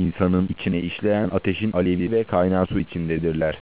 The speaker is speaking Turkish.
insanın içine işleyen ateşin alevi ve kaynar su içindedirler.